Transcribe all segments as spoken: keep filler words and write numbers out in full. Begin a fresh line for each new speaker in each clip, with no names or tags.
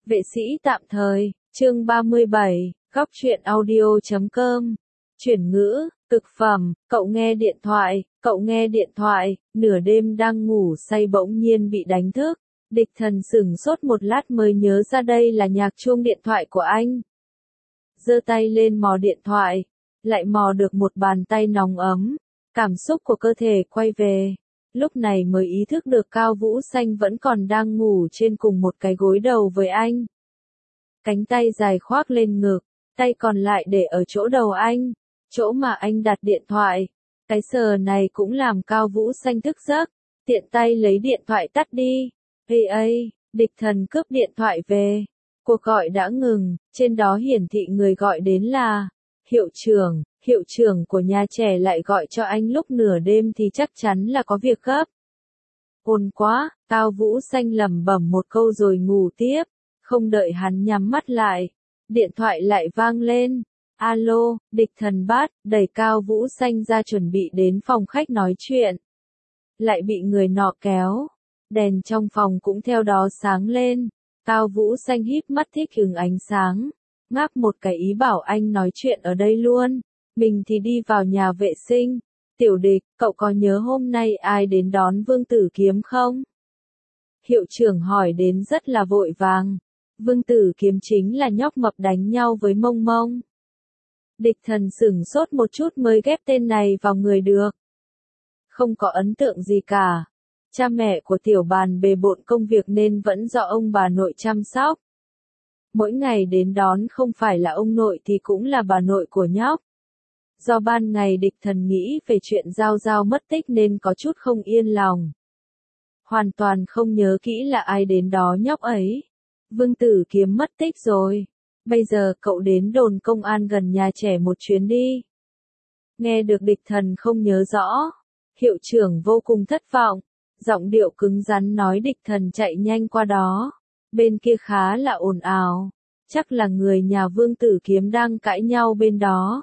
Vệ sĩ tạm thời, chương ba mươi bảy, góc truyện audio chấm com. Chuyển ngữ, thực phẩm, cậu nghe điện thoại, cậu nghe điện thoại, nửa đêm đang ngủ say bỗng nhiên bị đánh thức. Địch Thần sửng sốt một lát mới nhớ ra đây là nhạc chuông điện thoại của anh. Giơ tay lên mò điện thoại, lại mò được một bàn tay nóng ấm, cảm xúc của cơ thể quay về. Lúc này mới ý thức được Cao Vũ Xanh vẫn còn đang ngủ trên cùng một cái gối đầu với anh. Cánh tay dài khoác lên ngực, tay còn lại để ở chỗ đầu anh, chỗ mà anh đặt điện thoại. Cái sờ này cũng làm Cao Vũ Xanh thức giấc, tiện tay lấy điện thoại tắt đi. Ê ây, Địch Thần cướp điện thoại về. Cuộc gọi đã ngừng, trên đó hiển thị người gọi đến là hiệu trưởng. Hiệu trưởng của nhà trẻ lại gọi cho anh lúc nửa đêm thì chắc chắn là có việc gấp. Ồn quá, Cao Vũ Xanh lẩm bẩm một câu rồi ngủ tiếp. Không đợi hắn nhắm mắt lại, điện thoại lại vang lên. Alo, Địch Thần bắt, đẩy Cao Vũ Xanh ra chuẩn bị đến phòng khách nói chuyện. Lại bị người nọ kéo. Đèn trong phòng cũng theo đó sáng lên. Cao Vũ Xanh híp mắt thích hứng ánh sáng. Ngáp một cái ý bảo anh nói chuyện ở đây luôn. Mình thì đi vào nhà vệ sinh. Tiểu Địch, cậu có nhớ hôm nay ai đến đón Vương Tử Kiếm không? Hiệu trưởng hỏi đến rất là vội vàng. Vương Tử Kiếm chính là nhóc mập đánh nhau với Mông Mông. Địch Thần sửng sốt một chút mới ghép tên này vào người được. Không có ấn tượng gì cả. Cha mẹ của Tiểu Bàn bề bộn công việc nên vẫn do ông bà nội chăm sóc. Mỗi ngày đến đón không phải là ông nội thì cũng là bà nội của nhóc. Do ban ngày Địch Thần nghĩ về chuyện Giao Giao mất tích nên có chút không yên lòng. Hoàn toàn không nhớ kỹ là ai đến đó nhóc ấy. Vương Tử Kiếm mất tích rồi. Bây giờ cậu đến đồn công an gần nhà trẻ một chuyến đi. Nghe được Địch Thần không nhớ rõ. Hiệu trưởng vô cùng thất vọng. Giọng điệu cứng rắn nói Địch Thần chạy nhanh qua đó. Bên kia khá là ồn ào. Chắc là người nhà Vương Tử Kiếm đang cãi nhau bên đó.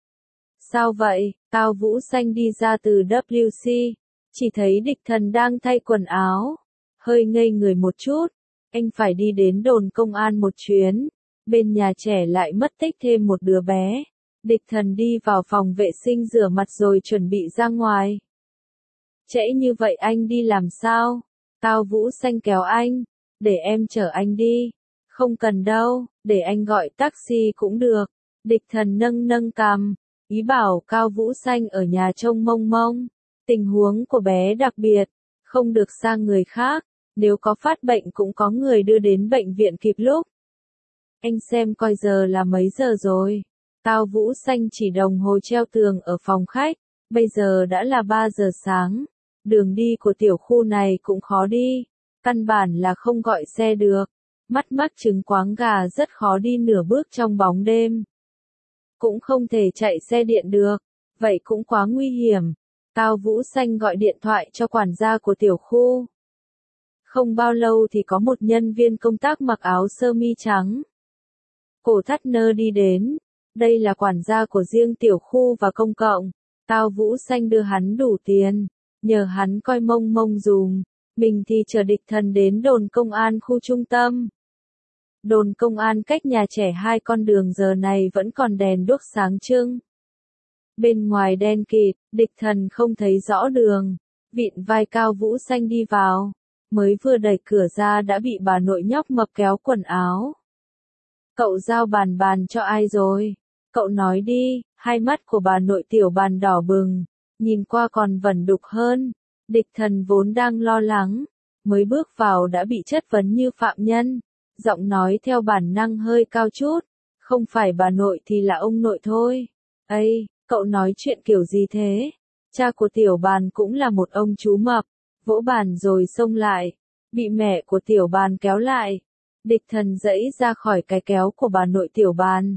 Sao vậy? Cao Vũ Xanh đi ra từ W C. Chỉ thấy Địch Thần đang thay quần áo. Hơi ngây người một chút. Anh phải đi đến đồn công an một chuyến. Bên nhà trẻ lại mất tích thêm một đứa bé. Địch Thần đi vào phòng vệ sinh rửa mặt rồi chuẩn bị ra ngoài. Trễ như vậy anh đi làm sao? Cao Vũ Xanh kéo anh. Để em chở anh đi. Không cần đâu, để anh gọi taxi cũng được. Địch Thần nâng nâng cằm. Ý bảo Cao Vũ Xanh ở nhà trông Mông Mông. Tình huống của bé đặc biệt. Không được sang người khác. Nếu có phát bệnh cũng có người đưa đến bệnh viện kịp lúc. Anh xem coi giờ là mấy giờ rồi. Cao Vũ Xanh chỉ đồng hồ treo tường ở phòng khách. Bây giờ đã là ba giờ sáng. Đường đi của tiểu khu này cũng khó đi. Căn bản là không gọi xe được. Mắt mắt trứng quáng gà rất khó đi nửa bước trong bóng đêm. Cũng không thể chạy xe điện được. Vậy cũng quá nguy hiểm. Cao Vũ Xanh gọi điện thoại cho quản gia của tiểu khu. Không bao lâu thì có một nhân viên công tác mặc áo sơ mi trắng. Cổ thắt nơ đi đến. Đây là quản gia của riêng tiểu khu và công cộng. Cao Vũ Xanh đưa hắn đủ tiền. Nhờ hắn coi Mông Mông dùm. Mình thì chờ Địch Thần đến đồn công an khu trung tâm. Đồn công an cách nhà trẻ hai con đường giờ này vẫn còn đèn đuốc sáng trưng. Bên ngoài đen kịt, Địch Thần không thấy rõ đường. Vịn vai Cao Vũ Xanh đi vào. Mới vừa đẩy cửa ra đã bị bà nội nhóc mập kéo quần áo. Cậu giao bàn bàn cho ai rồi? Cậu nói đi. Hai mắt của bà nội Tiểu Bàn đỏ bừng. Nhìn qua còn vẩn đục hơn. Địch Thần vốn đang lo lắng. Mới bước vào đã bị chất vấn như phạm nhân. Giọng nói theo bản năng hơi cao chút. Không phải bà nội thì là ông nội thôi. Ây, cậu nói chuyện kiểu gì thế? Cha của Tiểu Bàn cũng là một ông chú mập. Vỗ bàn rồi xông lại. Bị mẹ của Tiểu Bàn kéo lại. Địch Thần giãy ra khỏi cái kéo của bà nội Tiểu Bàn.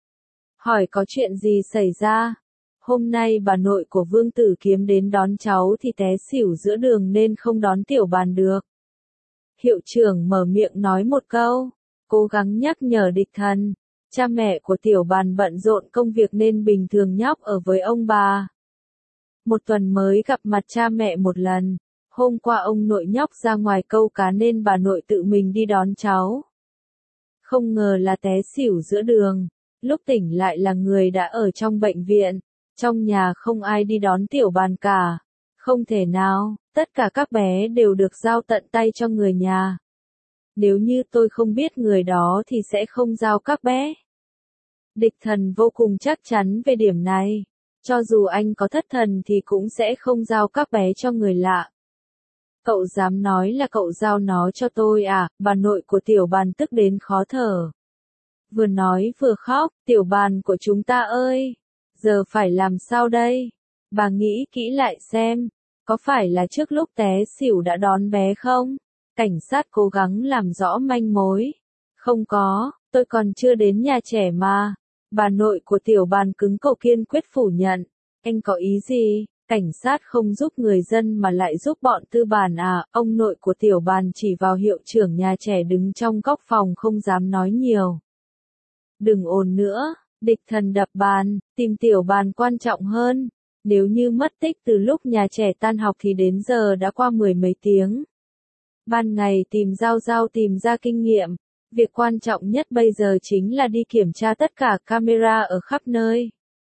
Hỏi có chuyện gì xảy ra? Hôm nay bà nội của Vương Tử Kiếm đến đón cháu thì té xỉu giữa đường nên không đón Tiểu Bàn được. Hiệu trưởng mở miệng nói một câu. Cố gắng nhắc nhở Địch Thần. Cha mẹ của Tiểu Bàn bận rộn công việc nên bình thường nhóc ở với ông bà. Một tuần mới gặp mặt cha mẹ một lần. Hôm qua ông nội nhóc ra ngoài câu cá nên bà nội tự mình đi đón cháu. Không ngờ là té xỉu giữa đường. Lúc tỉnh lại là người đã ở trong bệnh viện. Trong nhà không ai đi đón tiểu bàn cả. Không thể nào, tất cả các bé đều được giao tận tay cho người nhà. Nếu như tôi không biết người đó thì sẽ không giao các bé. Địch Thần vô cùng chắc chắn về điểm này. Cho dù anh có thất thần thì cũng sẽ không giao các bé cho người lạ. Cậu dám nói là cậu giao nó cho tôi à? Bà nội của Tiểu Bàn tức đến khó thở. Vừa nói vừa khóc, Tiểu Bàn của chúng ta ơi! Giờ phải làm sao đây? Bà nghĩ kỹ lại xem, có phải là trước lúc té xỉu đã đón bé không? Cảnh sát cố gắng làm rõ manh mối. Không có, tôi còn chưa đến nhà trẻ mà. Bà nội của Tiểu Bàn cứng cổ kiên quyết phủ nhận. Anh có ý gì? Cảnh sát không giúp người dân mà lại giúp bọn tư bản à? Ông nội của Tiểu Bàn chỉ vào hiệu trưởng nhà trẻ đứng trong góc phòng không dám nói nhiều. Đừng ồn nữa, Địch Thần đập bàn, tìm Tiểu Bàn quan trọng hơn. Nếu như mất tích từ lúc nhà trẻ tan học thì đến giờ đã qua mười mấy tiếng. Ban ngày tìm Giao Giao tìm ra kinh nghiệm. Việc quan trọng nhất bây giờ chính là đi kiểm tra tất cả camera ở khắp nơi.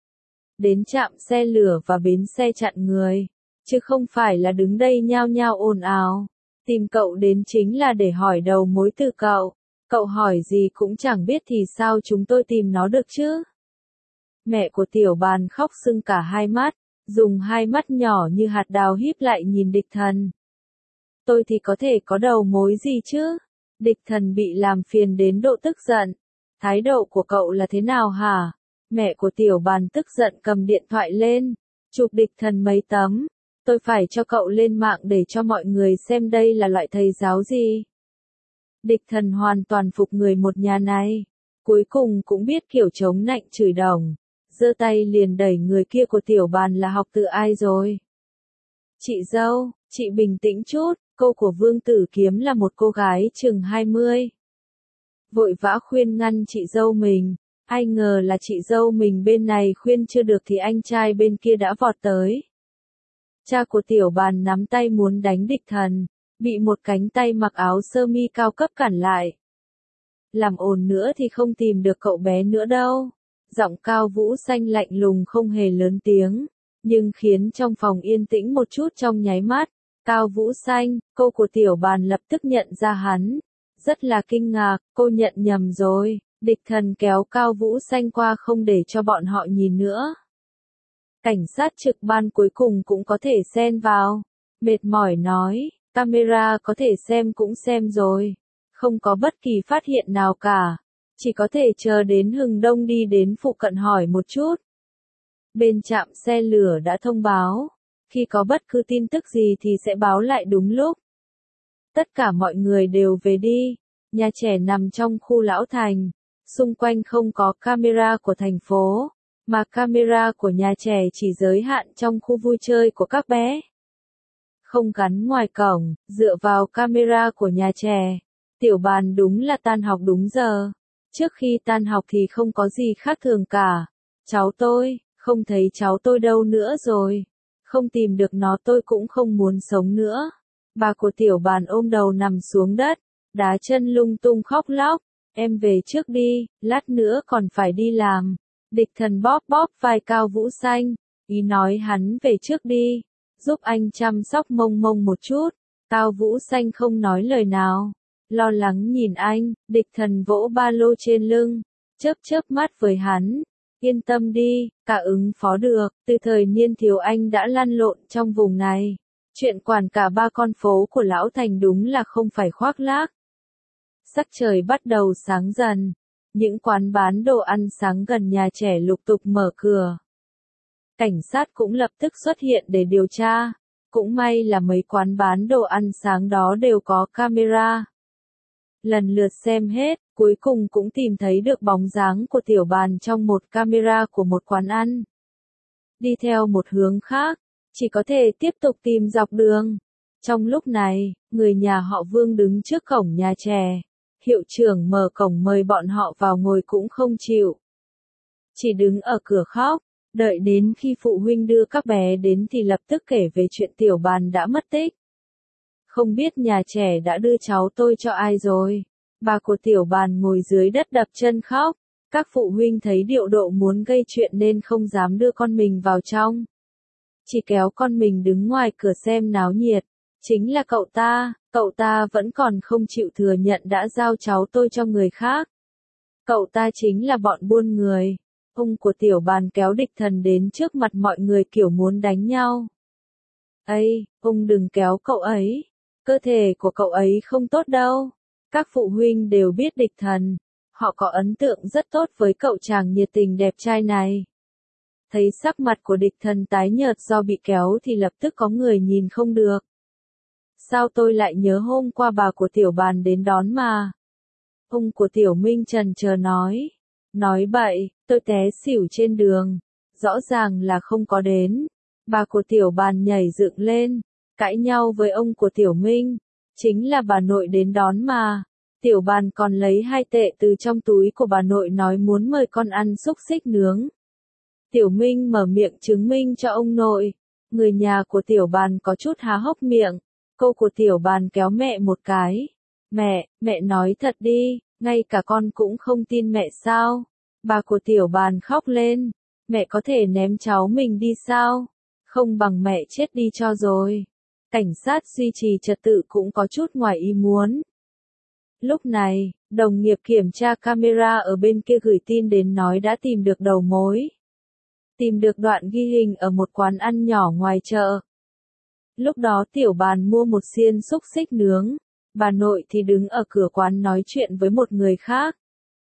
Đến trạm xe lửa và bến xe chặn người. Chứ không phải là đứng đây nhao nhao ồn ào. Tìm cậu đến chính là để hỏi đầu mối từ cậu. Cậu hỏi gì cũng chẳng biết thì sao chúng tôi tìm nó được chứ? Mẹ của Tiểu Bàn khóc sưng cả hai mắt. Dùng hai mắt nhỏ như hạt đào híp lại nhìn Địch Thần. Tôi thì có thể có đầu mối gì chứ? Địch Thần bị làm phiền đến độ tức giận. Thái độ của cậu là thế nào hả? Mẹ của Tiểu Bàn tức giận cầm điện thoại lên. Chụp Địch Thần mấy tấm. Tôi phải cho cậu lên mạng để cho mọi người xem đây là loại thầy giáo gì. Địch Thần hoàn toàn phục người một nhà này. Cuối cùng cũng biết kiểu chống nạnh chửi đồng. Giơ tay liền đẩy người kia của Tiểu Bàn là học từ ai rồi. Chị dâu, chị bình tĩnh chút, cô của Vương Tử Kiếm là một cô gái chừng hai mươi. Vội vã khuyên ngăn chị dâu mình, ai ngờ là chị dâu mình bên này khuyên chưa được thì anh trai bên kia đã vọt tới. Cha của Tiểu Bàn nắm tay muốn đánh Địch Thần, bị một cánh tay mặc áo sơ mi cao cấp cản lại. Làm ồn nữa thì không tìm được cậu bé nữa đâu. Giọng Cao Vũ Xanh lạnh lùng không hề lớn tiếng, nhưng khiến trong phòng yên tĩnh một chút trong nháy mắt. Cao Vũ Xanh, cô của Tiểu Bàn lập tức nhận ra hắn. Rất là kinh ngạc, cô nhận nhầm rồi. Địch Thần kéo Cao Vũ Xanh qua không để cho bọn họ nhìn nữa. Cảnh sát trực ban cuối cùng cũng có thể xen vào. Mệt mỏi nói, camera có thể xem cũng xem rồi. Không có bất kỳ phát hiện nào cả. Chỉ có thể chờ đến Hừng Đông đi đến phụ cận hỏi một chút. Bên trạm xe lửa đã thông báo. Khi có bất cứ tin tức gì thì sẽ báo lại đúng lúc. Tất cả mọi người đều về đi. Nhà trẻ nằm trong khu Lão Thành. Xung quanh không có camera của thành phố. Mà camera của nhà trẻ chỉ giới hạn trong khu vui chơi của các bé. Không gắn ngoài cổng, dựa vào camera của nhà trẻ. Tiểu Bàn đúng là tan học đúng giờ. Trước khi tan học thì không có gì khác thường cả. Cháu tôi, không thấy cháu tôi đâu nữa rồi. Không tìm được nó tôi cũng không muốn sống nữa. Bà của Tiểu Bàn ôm đầu nằm xuống đất, đá chân lung tung khóc lóc. Em về trước đi, lát nữa còn phải đi làm. Địch Thần bóp bóp vai Cao Vũ Xanh, ý nói hắn về trước đi, giúp anh chăm sóc Mông Mông một chút. Cao Vũ Xanh không nói lời nào, lo lắng nhìn anh. Địch Thần vỗ ba lô trên lưng, chớp chớp mắt với hắn. Yên tâm đi, cả ứng phó được, từ thời niên thiếu anh đã lăn lộn trong vùng này. Chuyện quản cả ba con phố của Lão Thành đúng là không phải khoác lác. Sắc trời bắt đầu sáng dần. Những quán bán đồ ăn sáng gần nhà trẻ lục tục mở cửa. Cảnh sát cũng lập tức xuất hiện để điều tra. Cũng may là mấy quán bán đồ ăn sáng đó đều có camera. Lần lượt xem hết, cuối cùng cũng tìm thấy được bóng dáng của Tiểu Bàn trong một camera của một quán ăn. Đi theo một hướng khác, chỉ có thể tiếp tục tìm dọc đường. Trong lúc này, người nhà họ Vương đứng trước cổng nhà trẻ. Hiệu trưởng mở cổng mời bọn họ vào ngồi cũng không chịu. Chỉ đứng ở cửa khóc, đợi đến khi phụ huynh đưa các bé đến thì lập tức kể về chuyện Tiểu Bàn đã mất tích. Không biết nhà trẻ đã đưa cháu tôi cho ai rồi. Bà của tiểu bàn ngồi dưới đất đập chân khóc. Các phụ huynh thấy điệu độ muốn gây chuyện nên không dám đưa con mình vào trong. Chỉ kéo con mình đứng ngoài cửa xem náo nhiệt. Chính là cậu ta, cậu ta vẫn còn không chịu thừa nhận đã giao cháu tôi cho người khác. Cậu ta chính là bọn buôn người. Ông của tiểu bàn kéo địch thần đến trước mặt mọi người kiểu muốn đánh nhau. Ây, ông đừng kéo cậu ấy. Cơ thể của cậu ấy không tốt đâu. Các phụ huynh đều biết địch thần. Họ có ấn tượng rất tốt với cậu chàng nhiệt tình đẹp trai này. Thấy sắc mặt của địch thần tái nhợt do bị kéo thì lập tức có người nhìn không được. Sao tôi lại nhớ hôm qua bà của tiểu bàn đến đón mà. Ông của tiểu Minh trần chờ nói. Nói bậy, tôi té xỉu trên đường. Rõ ràng là không có đến. Bà của tiểu bàn nhảy dựng lên. Cãi nhau với ông của tiểu Minh. Chính là bà nội đến đón mà. Tiểu bàn còn lấy hai tệ từ trong túi của bà nội nói muốn mời con ăn xúc xích nướng. Tiểu Minh mở miệng chứng minh cho ông nội. Người nhà của tiểu bàn có chút há hốc miệng. Cô của tiểu bàn kéo mẹ một cái. Mẹ, mẹ nói thật đi, ngay cả con cũng không tin mẹ sao? Bà của tiểu bàn khóc lên. Mẹ có thể ném cháu mình đi sao? Không bằng mẹ chết đi cho rồi. Cảnh sát duy trì trật tự cũng có chút ngoài ý muốn. Lúc này, đồng nghiệp kiểm tra camera ở bên kia gửi tin đến nói đã tìm được đầu mối. Tìm được đoạn ghi hình ở một quán ăn nhỏ ngoài chợ. Lúc đó tiểu bàn mua một xiên xúc xích nướng. Bà nội thì đứng ở cửa quán nói chuyện với một người khác.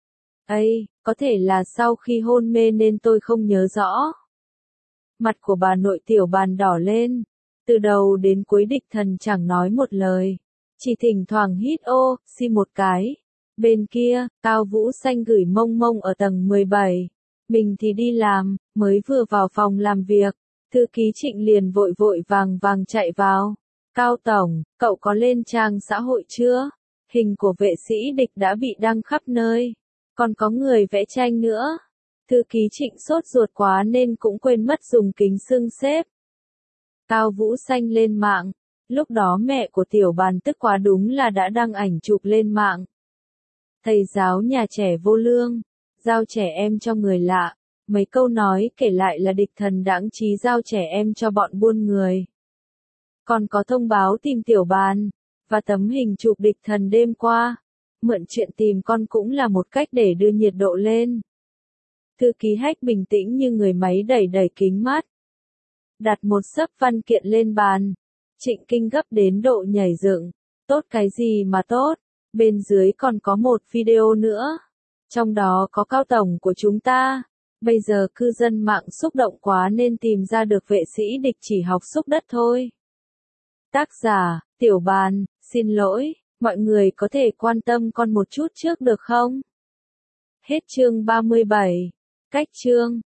Ây, có thể là sau khi hôn mê nên tôi không nhớ rõ. Mặt của bà nội tiểu bàn đỏ lên. Từ đầu đến cuối địch thần chẳng nói một lời. Chỉ thỉnh thoảng hít ô, xi một cái. Bên kia, Cao Vũ Xanh gửi mông mông ở tầng mười bảy. Mình thì đi làm, mới vừa vào phòng làm việc. Thư ký Trịnh liền vội vội vàng vàng chạy vào. Cao Tổng, cậu có lên trang xã hội chưa? Hình của vệ sĩ địch đã bị đăng khắp nơi. Còn có người vẽ tranh nữa. Thư ký Trịnh sốt ruột quá nên cũng quên mất dùng kính xưng xếp. Cao Vũ Xanh lên mạng. Lúc đó mẹ của tiểu bàn tức quá đúng là đã đăng ảnh chụp lên mạng. Thầy giáo nhà trẻ vô lương. Giao trẻ em cho người lạ. Mấy câu nói kể lại là địch thần đãng trí giao trẻ em cho bọn buôn người. Còn có thông báo tìm tiểu bàn. Và tấm hình chụp địch thần đêm qua. Mượn chuyện tìm con cũng là một cách để đưa nhiệt độ lên. Thư ký Hách bình tĩnh như người máy đẩy đẩy kính mát. Đặt một xấp văn kiện lên bàn. Trịnh Kinh gấp đến độ nhảy dựng. Tốt cái gì mà tốt. Bên dưới còn có một video nữa. Trong đó có Cao Tổng của chúng ta. Bây giờ cư dân mạng xúc động quá nên tìm ra được vệ sĩ địch chỉ học xúc đất thôi. Tác giả, Tiểu Bàn, xin lỗi, mọi người có thể quan tâm con một chút trước được không? Hết chương ba mươi bảy. Cách chương